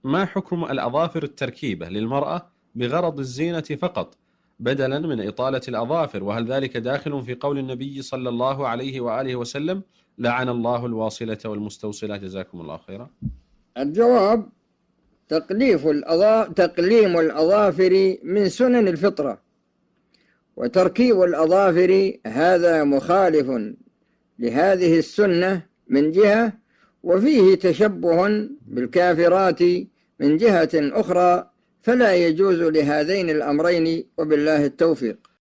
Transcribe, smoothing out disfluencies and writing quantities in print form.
ما حكم الأظافر التركيبة للمرأة بغرض الزينة فقط بدلا من إطالة الأظافر؟ وهل ذلك داخل في قول النبي صلى الله عليه وآله وسلم: لعن الله الواصلة والمستوصلة؟ جزاكم الله خيرا. الجواب: تقليم الأظافر من سنن الفطرة، وتركيب الأظافر هذا مخالف لهذه السنة من جهة، وفيه تشبه بالكافرات من جهة أخرى، فلا يجوز لهذين الأمرين، وبالله التوفيق.